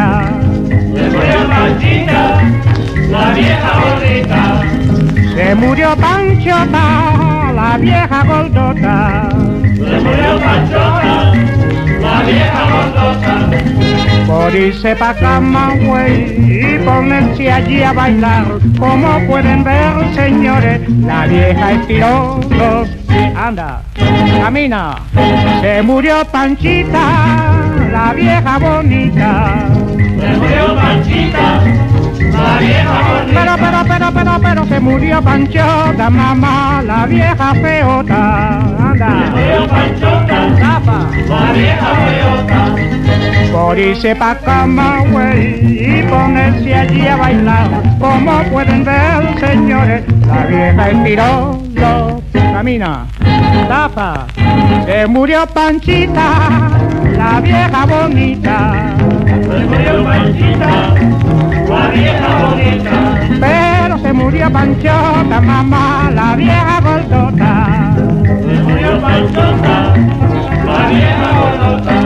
bonita. Se murió Panchita, la vieja bonita. Se murió Panchota, la vieja gordota. Se murió Panchota, la vieja gordota. Por irse pa' Camagüey y ponerse allí a bailar. Como pueden ver, señores, la vieja estiró los pies. Anda, camina. Se murió Panchita, la vieja bonita. Se murió Panchita, la vieja bonita. Pero se murió Panchota, mamá, la vieja feota. Se Anda, murió Panchota, zapa. la vieja feota. Por irse pa' Camagüey y ponerse allí a bailar. Como pueden ver, señores, la vieja estiró los pies. Camina, zapa. Se murió Panchita, la vieja bonita. Se murió Panchita, la vieja bonita. Pero se murió Panchota, mamá, la vieja gordota. Se murió Panchota, la vieja gordota.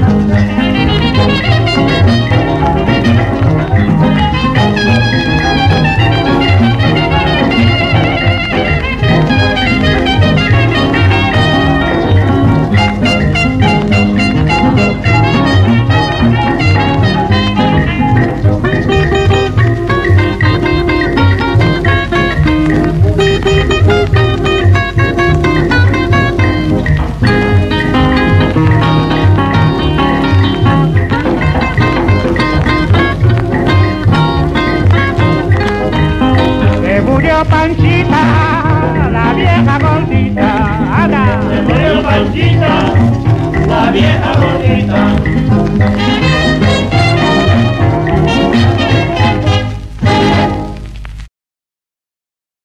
Panchita, la vieja gordita, Ana. Se murió Panchita, la vieja